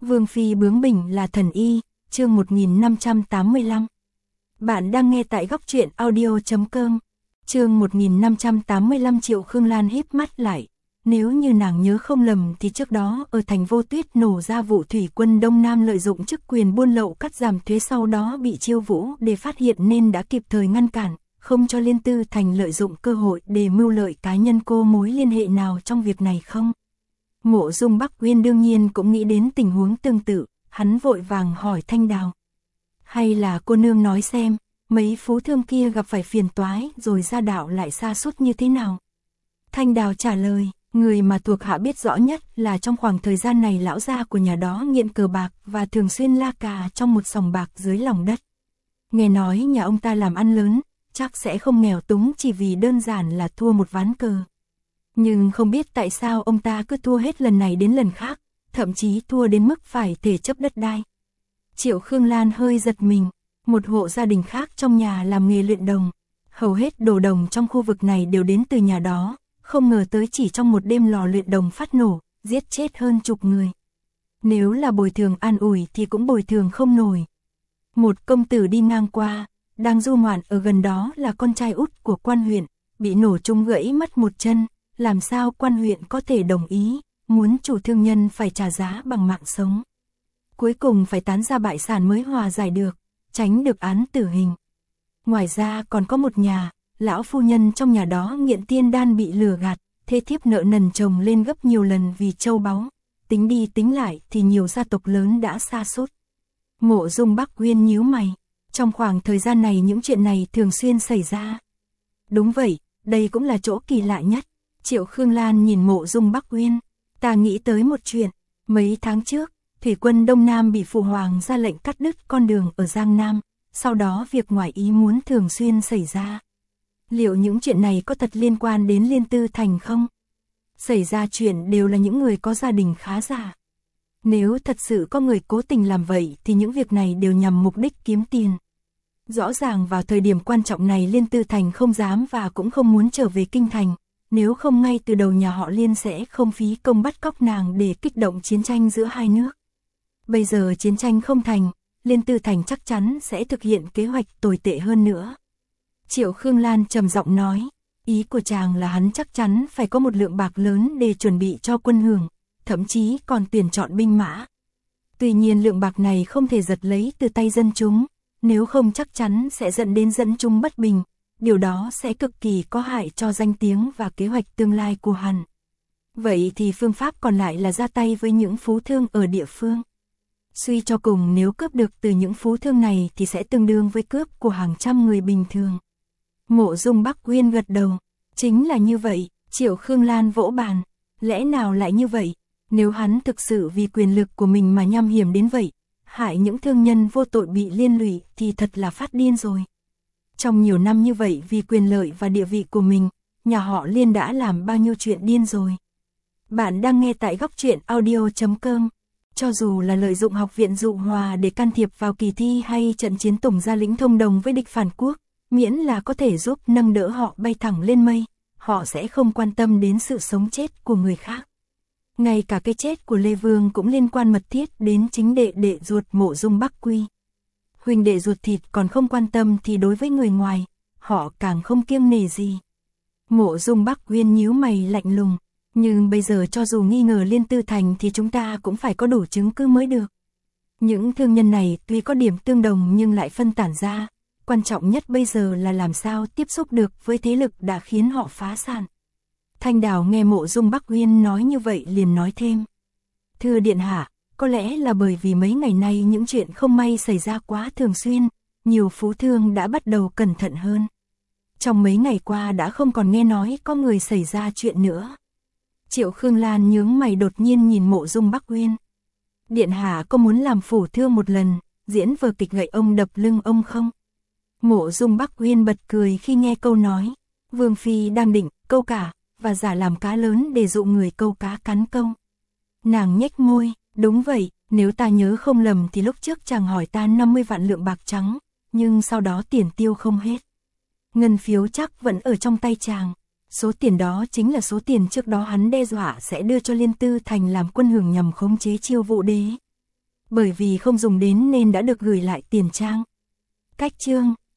Vương phi bướng bỉnh là thần y, chương 1585. Bạn đang nghe tại góc truyện audio.com. Chương 1585. Triệu Khương Lan híp mắt lại. Nếu như nàng nhớ không lầm thì trước đó ở thành Vô Tuyết nổ ra vụ thủy quân Đông Nam lợi dụng chức quyền buôn lậu cắt giảm thuế, sau đó bị Chiêu Vũ để phát hiện nên đã kịp thời ngăn cản, không cho Liên Tư Thành lợi dụng cơ hội để mưu lợi cá nhân. Cô mối liên hệ nào trong việc này không? Mộ Dung Bắc Uyên đương nhiên cũng nghĩ đến tình huống tương tự, hắn vội vàng hỏi Thanh Đào. Hay là cô nương nói xem, mấy phú thương kia gặp phải phiền toái rồi gia đạo lại sa sút như thế nào? Thanh Đào trả lời, người mà thuộc hạ biết rõ nhất là trong khoảng thời gian này lão gia của nhà đó nghiện cờ bạc và thường xuyên la cà trong một sòng bạc dưới lòng đất. Nghe nói nhà ông ta làm ăn lớn, chắc sẽ không nghèo túng chỉ vì đơn giản là thua một ván cờ. Nhưng không biết tại sao ông ta cứ thua hết lần này đến lần khác, thậm chí thua đến mức phải thể chấp đất đai. Triệu Khương Lan hơi giật mình, một hộ gia đình khác trong nhà làm nghề luyện đồng. Hầu hết đồ đồng trong khu vực này đều đến từ nhà đó, không ngờ tới chỉ trong một đêm lò luyện đồng phát nổ, giết chết hơn chục người. Nếu là bồi thường an ủi thì cũng bồi thường không nổi. Một công tử đi ngang qua, đang du ngoạn ở gần đó là con trai út của quan huyện, bị nổ trúng gãy mất một chân. Làm sao quan huyện có thể đồng ý, muốn chủ thương nhân phải trả giá bằng mạng sống. Cuối cùng phải tán ra bại sản mới hòa giải được, tránh được án tử hình. Ngoài ra còn có một nhà, lão phu nhân trong nhà đó nghiện tiên đan bị lừa gạt, thê thiếp nợ nần chồng lên gấp nhiều lần vì châu báu. Tính đi tính lại thì nhiều gia tộc lớn đã sa sút. Mộ Dung Bắc Uyên nhíu mày, trong khoảng thời gian này những chuyện này thường xuyên xảy ra. Đúng vậy, đây cũng là chỗ kỳ lạ nhất. Triệu Khương Lan nhìn Mộ Dung Bắc Uyên, ta nghĩ tới một chuyện, mấy tháng trước, thủy quân Đông Nam bị phụ hoàng ra lệnh cắt đứt con đường ở Giang Nam, sau đó việc ngoài ý muốn thường xuyên xảy ra. Liệu những chuyện này có thật liên quan đến Liên Tư Thành không? Xảy ra chuyện đều là những người có gia đình khá giả. Nếu thật sự có người cố tình làm vậy thì những việc này đều nhằm mục đích kiếm tiền. Rõ ràng vào thời điểm quan trọng này Liên Tư Thành không dám và cũng không muốn trở về kinh thành. Nếu không ngay từ đầu nhà họ Liên sẽ không phí công bắt cóc nàng để kích động chiến tranh giữa hai nước. Bây giờ chiến tranh không thành, Liên Tư Thành chắc chắn sẽ thực hiện kế hoạch tồi tệ hơn nữa. Triệu Khương Lan trầm giọng nói, ý của chàng là hắn chắc chắn phải có một lượng bạc lớn để chuẩn bị cho quân hưởng, thậm chí còn tuyển chọn binh mã. Tuy nhiên lượng bạc này không thể giật lấy từ tay dân chúng, nếu không chắc chắn sẽ dẫn đến dân chúng bất bình. Điều đó sẽ cực kỳ có hại cho danh tiếng và kế hoạch tương lai của hắn. Vậy thì phương pháp còn lại là ra tay với những phú thương ở địa phương. Suy cho cùng nếu cướp được từ những phú thương này thì sẽ tương đương với cướp của hàng trăm người bình thường. Mộ Dung Bắc Uyên gật đầu. Chính là như vậy, Triệu Khương Lan vỗ bàn. Lẽ nào lại như vậy? Nếu hắn thực sự vì quyền lực của mình mà nham hiểm đến vậy, hại những thương nhân vô tội bị liên lụy thì thật là phát điên rồi. Trong nhiều năm như vậy vì quyền lợi và địa vị của mình, nhà họ Liên đã làm bao nhiêu chuyện điên rồi. Bạn đang nghe tại góc truyện audio.com. Cho dù là lợi dụng học viện Dụ Hòa để can thiệp vào kỳ thi hay trận chiến Tùng Gia Lĩnh thông đồng với địch phản quốc, miễn là có thể giúp nâng đỡ họ bay thẳng lên mây, họ sẽ không quan tâm đến sự sống chết của người khác. Ngay cả cái chết của Lê Vương cũng liên quan mật thiết đến chính đệ đệ ruột Mộ Dung Bắc Quy. Huynh đệ ruột thịt còn không quan tâm thì đối với người ngoài, họ càng không kiêng nể gì. Mộ Dung Bắc Uyên nhíu mày lạnh lùng, nhưng bây giờ cho dù nghi ngờ Liên Tư Thành thì chúng ta cũng phải có đủ chứng cứ mới được. Những thương nhân này tuy có điểm tương đồng nhưng lại phân tán ra, quan trọng nhất bây giờ là làm sao tiếp xúc được với thế lực đã khiến họ phá sản. Thanh Đào nghe Mộ Dung Bắc Uyên nói như vậy liền nói thêm. Thưa điện hạ, có lẽ là bởi vì mấy ngày nay những chuyện không may xảy ra quá thường xuyên, nhiều phú thương đã bắt đầu cẩn thận hơn. Trong mấy ngày qua đã không còn nghe nói có người xảy ra chuyện nữa. Triệu Khương Lan nhướng mày đột nhiên nhìn Mộ Dung Bắc Uyên. Điện hạ có muốn làm phủ thương một lần, diễn vở kịch gậy ông đập lưng ông không? Mộ Dung Bắc Uyên bật cười khi nghe câu nói. Vương phi đang định câu cả và giả làm cá lớn để dụ người câu cá cắn câu. Nàng nhếch môi. Đúng vậy, nếu ta nhớ không lầm thì lúc trước chàng hỏi ta 50 vạn lượng bạc trắng, nhưng sau đó tiền tiêu không hết. Ngân phiếu chắc vẫn ở trong tay chàng. Số tiền đó chính là số tiền trước đó hắn đe dọa sẽ đưa cho Liên Tư Thành làm quân hưởng nhằm khống chế Chiêu Vũ đế. bởi vì không dùng đến nên đã được gửi lại tiền trang. Cách chương